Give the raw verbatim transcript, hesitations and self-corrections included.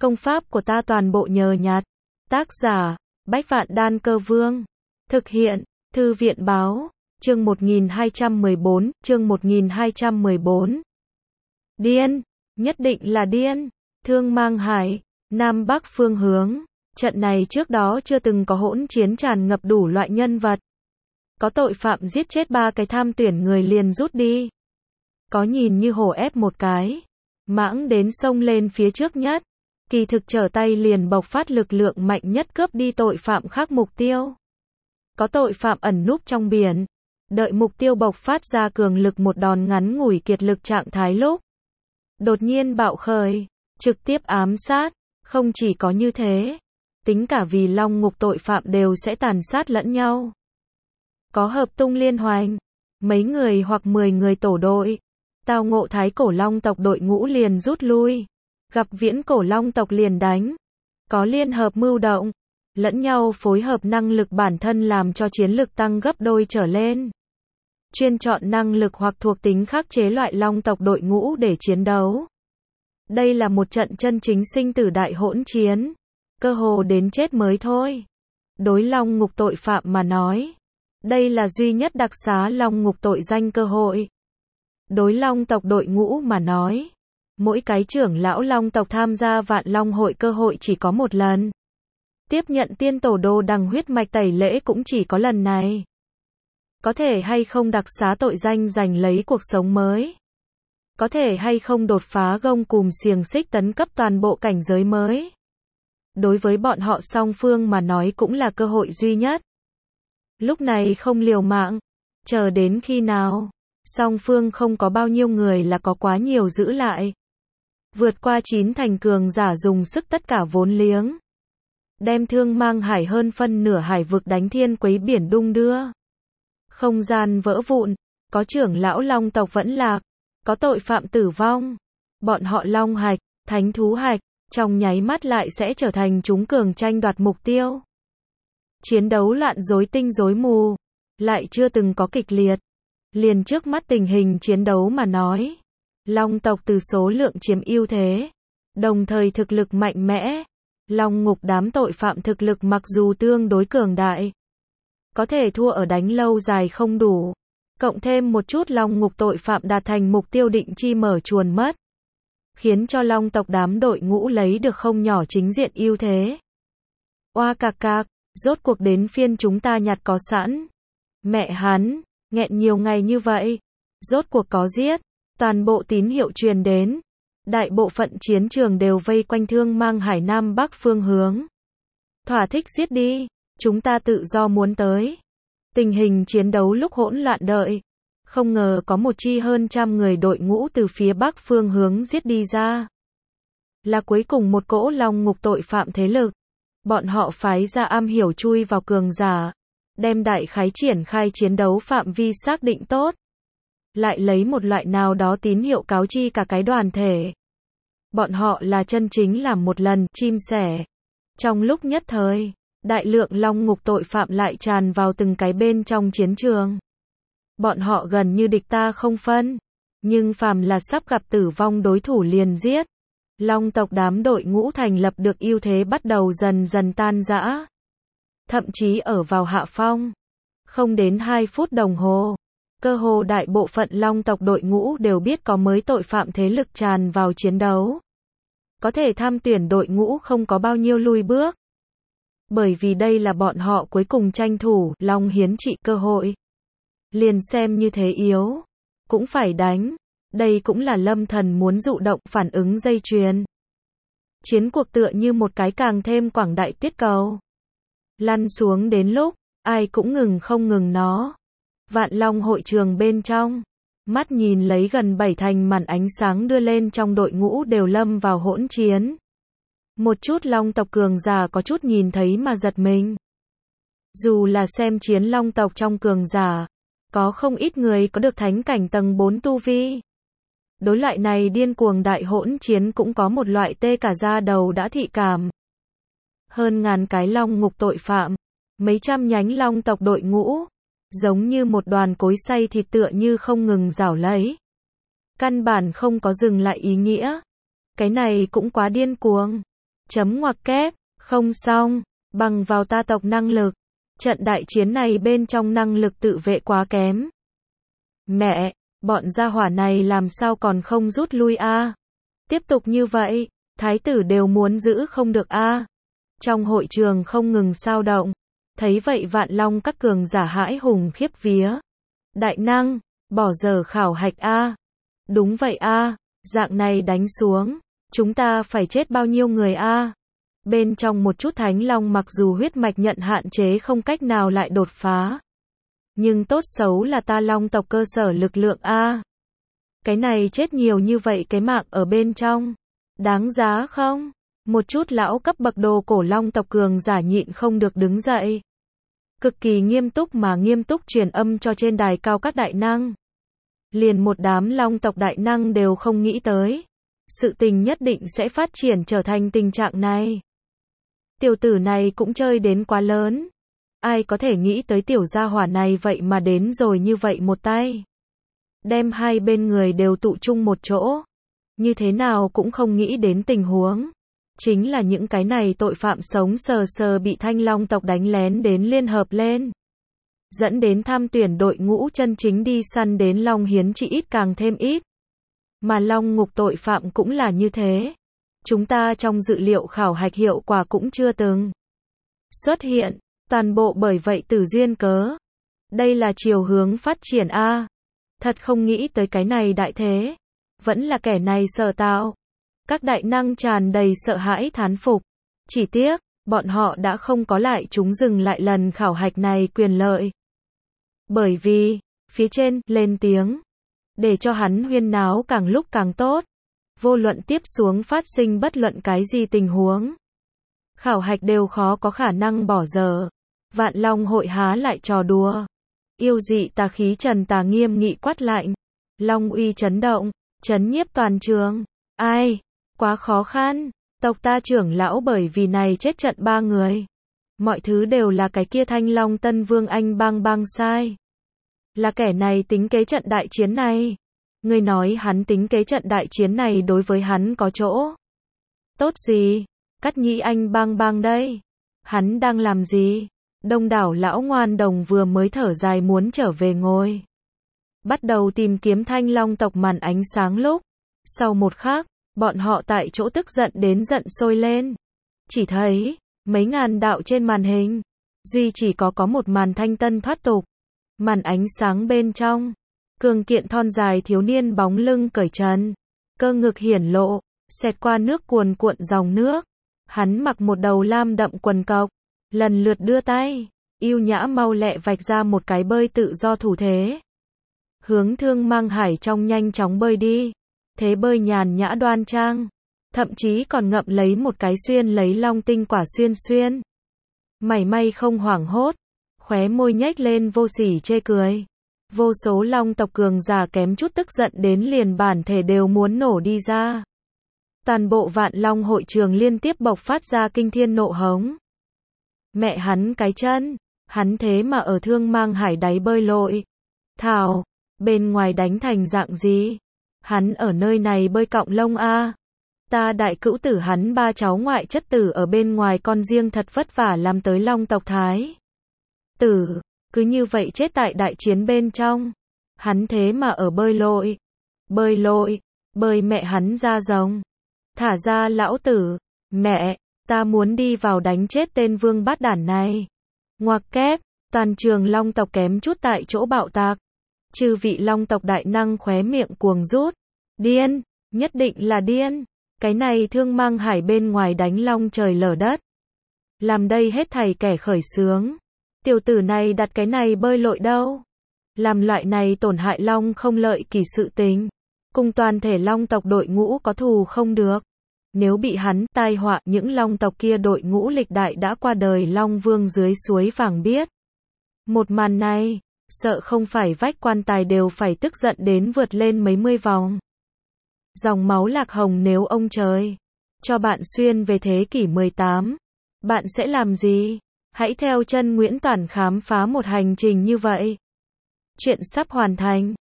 Công pháp của ta toàn bộ nhờ nhặt. Tác giả, Bách Vạn Đan Cơ Vương. Thực hiện, Thư viện Báo. Chương một nghìn hai trăm mười bốn, chương một nghìn hai trăm mười bốn. Điên, nhất định là điên. Thương Mang Hải, Nam Bắc phương hướng. Trận này trước đó chưa từng có hỗn chiến tràn ngập đủ loại nhân vật. Có tội phạm giết chết ba cái tham tuyển người liền rút đi. Có nhìn như hổ ép một cái. Mãng đến xông lên phía trước nhất. Kỳ thực trở tay liền bộc phát lực lượng mạnh nhất cướp đi tội phạm khác mục tiêu. Có tội phạm ẩn núp trong biển. Đợi mục tiêu bộc phát ra cường lực một đòn ngắn ngủi kiệt lực trạng thái lúc. Đột nhiên bạo khởi. Trực tiếp ám sát. Không chỉ có như thế. Tính cả vì long ngục tội phạm đều sẽ tàn sát lẫn nhau. Có hợp tung liên hoành. Mấy người hoặc mười người tổ đội. Tao ngộ thái cổ long tộc đội ngũ liền rút lui. Gặp viễn cổ long tộc liền đánh. Có liên hợp mưu động. Lẫn nhau phối hợp năng lực bản thân làm cho chiến lực tăng gấp đôi trở lên. Chuyên chọn năng lực hoặc thuộc tính khắc chế loại long tộc đội ngũ để chiến đấu. Đây là một trận chân chính sinh tử đại hỗn chiến. Cơ hồ đến chết mới thôi. Đối long ngục tội phạm mà nói. Đây là duy nhất đặc xá long ngục tội danh cơ hội. Đối long tộc đội ngũ mà nói. Mỗi cái trưởng lão long tộc tham gia vạn long hội cơ hội chỉ có một lần. Tiếp nhận tiên tổ đồ đằng huyết mạch tẩy lễ cũng chỉ có lần này. Có thể hay không đặc xá tội danh giành lấy cuộc sống mới. Có thể hay không đột phá gông cùm xiềng xích tấn cấp toàn bộ cảnh giới mới. Đối với bọn họ song phương mà nói cũng là cơ hội duy nhất. Lúc này không liều mạng. Chờ đến khi nào. Song phương không có bao nhiêu người là có quá nhiều giữ lại. Vượt qua chín thành cường giả dùng sức tất cả vốn liếng. Đem Thương Mang Hải hơn phân nửa hải vực đánh thiên quấy biển đung đưa. Không gian vỡ vụn. Có trưởng lão long tộc vẫn lạc. Có tội phạm tử vong. Bọn họ long hạch, thánh thú hạch. Trong nháy mắt lại sẽ trở thành chúng cường tranh đoạt mục tiêu. Chiến đấu loạn rối tinh rối mù. Lại chưa từng có kịch liệt. Liền trước mắt tình hình chiến đấu mà nói. Long tộc từ số lượng chiếm ưu thế. Đồng thời thực lực mạnh mẽ. Long ngục đám tội phạm thực lực mặc dù tương đối cường đại. Có thể thua ở đánh lâu dài không đủ. Cộng thêm một chút long ngục tội phạm đạt thành mục tiêu định chi mở chuồn mất. Khiến cho long tộc đám đội ngũ lấy được không nhỏ chính diện ưu thế. Oa cạc cạc, rốt cuộc đến phiên chúng ta nhặt có sẵn. Mẹ hắn, nghẹn nhiều ngày như vậy. Rốt cuộc có giết. Toàn bộ tín hiệu truyền đến. Đại bộ phận chiến trường đều vây quanh Thương Mang Hải Nam Bắc phương hướng. Thỏa thích giết đi. Chúng ta tự do muốn tới. Tình hình chiến đấu lúc hỗn loạn đợi. Không ngờ có một chi hơn trăm người đội ngũ từ phía bắc phương hướng giết đi ra. Là cuối cùng một cỗ long ngục tội phạm thế lực. Bọn họ phái ra am hiểu chui vào cường giả. Đem đại khái triển khai chiến đấu phạm vi xác định tốt. Lại lấy một loại nào đó tín hiệu cáo chi cả cái đoàn thể. Bọn họ là chân chính làm một lần chim sẻ. Trong lúc nhất thời, đại lượng long ngục tội phạm lại tràn vào từng cái bên trong chiến trường. Bọn họ gần như địch ta không phân. Nhưng phàm là sắp gặp tử vong đối thủ liền giết. Long tộc đám đội ngũ thành lập được ưu thế bắt đầu dần dần tan rã. Thậm chí ở vào hạ phong. Không đến hai phút đồng hồ. Cơ hồ đại bộ phận long tộc đội ngũ đều biết có mới tội phạm thế lực tràn vào chiến đấu. Có thể tham tuyển đội ngũ không có bao nhiêu lui bước. Bởi vì đây là bọn họ cuối cùng tranh thủ long hiến trị cơ hội. Liền xem như thế yếu. Cũng phải đánh. Đây cũng là Lâm Thần muốn dụ động phản ứng dây chuyền. Chiến cuộc tựa như một cái càng thêm quảng đại tuyết cầu. Lăn xuống đến lúc, ai cũng ngừng không ngừng nó. Vạn Long hội trường bên trong. Mắt nhìn lấy gần bảy thành màn ánh sáng đưa lên trong đội ngũ đều lâm vào hỗn chiến. Một chút long tộc cường giả có chút nhìn thấy mà giật mình. Dù là xem chiến long tộc trong cường giả. Có không ít người có được thánh cảnh tầng bốn tu vi. Đối loại này điên cuồng đại hỗn chiến cũng có một loại tê cả da đầu đã thị cảm. Hơn ngàn cái long ngục tội phạm. Mấy trăm nhánh long tộc đội ngũ. Giống như một đoàn cối xay thịt tựa như không ngừng rảo lấy. Căn bản không có dừng lại ý nghĩa. Cái này cũng quá điên cuồng. Chấm ngoặc kép, không xong, bằng vào ta tộc năng lực. Trận đại chiến này bên trong năng lực tự vệ quá kém. Mẹ, bọn gia hỏa này làm sao còn không rút lui a? Tiếp tục như vậy, thái tử đều muốn giữ không được a. Trong hội trường không ngừng xao động. Thấy vậy Vạn Long các cường giả hãi hùng khiếp vía. Đại năng, bỏ giờ khảo hạch a. Đúng vậy a, dạng này đánh xuống, chúng ta phải chết bao nhiêu người a? Bên trong một chút thánh long mặc dù huyết mạch nhận hạn chế không cách nào lại đột phá. Nhưng tốt xấu là ta long tộc cơ sở lực lượng a. Cái này chết nhiều như vậy cái mạng ở bên trong. Đáng giá không? Một chút lão cấp bậc đồ cổ long tộc cường giả nhịn không được đứng dậy. Cực kỳ nghiêm túc mà nghiêm túc truyền âm cho trên đài cao các đại năng. Liền một đám long tộc đại năng đều không nghĩ tới. Sự tình nhất định sẽ phát triển trở thành tình trạng này. Tiểu tử này cũng chơi đến quá lớn. Ai có thể nghĩ tới tiểu gia hỏa này vậy mà đến rồi như vậy một tay. Đem hai bên người đều tụ chung một chỗ. Như thế nào cũng không nghĩ đến tình huống. Chính là những cái này tội phạm sống sờ sờ bị thanh long tộc đánh lén đến liên hợp lên. Dẫn đến tham tuyển đội ngũ chân chính đi săn đến long hiến chỉ ít càng thêm ít. Mà long ngục tội phạm cũng là như thế. Chúng ta trong dự liệu khảo hạch hiệu quả cũng chưa từng xuất hiện, toàn bộ bởi vậy tử duyên cớ. Đây là chiều hướng phát triển a. Thật không nghĩ tới cái này đại thế. Vẫn là kẻ này sở tạo. Các đại năng tràn đầy sợ hãi thán phục. Chỉ tiếc, bọn họ đã không có lại chúng dừng lại lần khảo hạch này quyền lợi. Bởi vì, phía trên, lên tiếng. Để cho hắn huyên náo càng lúc càng tốt. Vô luận tiếp xuống phát sinh bất luận cái gì tình huống. Khảo hạch đều khó có khả năng bỏ dở. Vạn Long hội há lại trò đùa. Yêu dị tà khí trần tà nghiêm nghị quát lạnh. Long uy chấn động, chấn nhiếp toàn trường. Ai? Quá khó khăn. Tộc ta trưởng lão bởi vì này chết trận ba người. Mọi thứ đều là cái kia Thanh Long Tân Vương anh bang bang sai. Là kẻ này tính kế trận đại chiến này. Ngươi nói hắn tính kế trận đại chiến này đối với hắn có chỗ tốt gì? Cắt nhĩ anh bang bang đây. Hắn đang làm gì? Đông đảo lão ngoan đồng vừa mới thở dài muốn trở về ngồi. Bắt đầu tìm kiếm Thanh Long tộc màn ánh sáng lúc. Sau một khắc, bọn họ tại chỗ tức giận đến giận sôi lên. Chỉ thấy, mấy ngàn đạo trên màn hình. Duy chỉ có có một màn thanh tân thoát tục. Màn ánh sáng bên trong. Cường kiện thon dài thiếu niên bóng lưng cởi trần. Cơ ngực hiển lộ, xẹt qua nước cuồn cuộn dòng nước. Hắn mặc một đầu lam đậm quần cộc. Lần lượt đưa tay, yêu nhã mau lẹ vạch ra một cái bơi tự do thủ thế. Hướng Thương Mang Hải trong nhanh chóng bơi đi. Thế bơi nhàn nhã đoan trang. Thậm chí còn ngậm lấy một cái xuyên lấy long tinh quả xuyên xuyên. Mảy may không hoảng hốt. Khóe môi nhếch lên vô sỉ chê cười. Vô số long tộc cường giả kém chút tức giận đến liền bản thể đều muốn nổ đi ra. Toàn bộ Vạn Long hội trường liên tiếp bộc phát ra kinh thiên nộ hống. Mẹ hắn cái chân, hắn thế mà ở Thương Mang Hải đáy bơi lội. Thảo, bên ngoài đánh thành dạng gì? Hắn ở nơi này bơi cọng lông a. Ta đại cữu tử hắn ba cháu ngoại chất tử ở bên ngoài con riêng thật vất vả làm tới long tộc thái tử, cứ như vậy chết tại đại chiến bên trong. Hắn thế mà ở bơi lội. Bơi lội, bơi mẹ hắn ra rồng. Thả ra lão tử, mẹ, ta muốn đi vào đánh chết tên vương bát đản này. Ngoặc kép, toàn trường long tộc kém chút tại chỗ bạo tạc. Chư vị long tộc đại năng khóe miệng cuồng rút. Điên, nhất định là điên. Cái này Thương Mang Hải bên ngoài đánh long trời lở đất. Làm đây hết thảy kẻ khởi xướng. Tiểu tử này đặt cái này bơi lội đâu. Làm loại này tổn hại long không lợi kỳ sự tình. Cùng toàn thể long tộc đội ngũ có thù không được. Nếu bị hắn tai họa những long tộc kia đội ngũ lịch đại đã qua đời long vương dưới suối vàng biết. Một màn này, sợ không phải vách quan tài đều phải tức giận đến vượt lên mấy mươi vòng. Dòng máu lạc hồng nếu ông trời cho bạn xuyên về thế kỷ mười tám, bạn sẽ làm gì? Hãy theo chân Nguyễn Toản khám phá một hành trình như vậy. Chuyện sắp hoàn thành.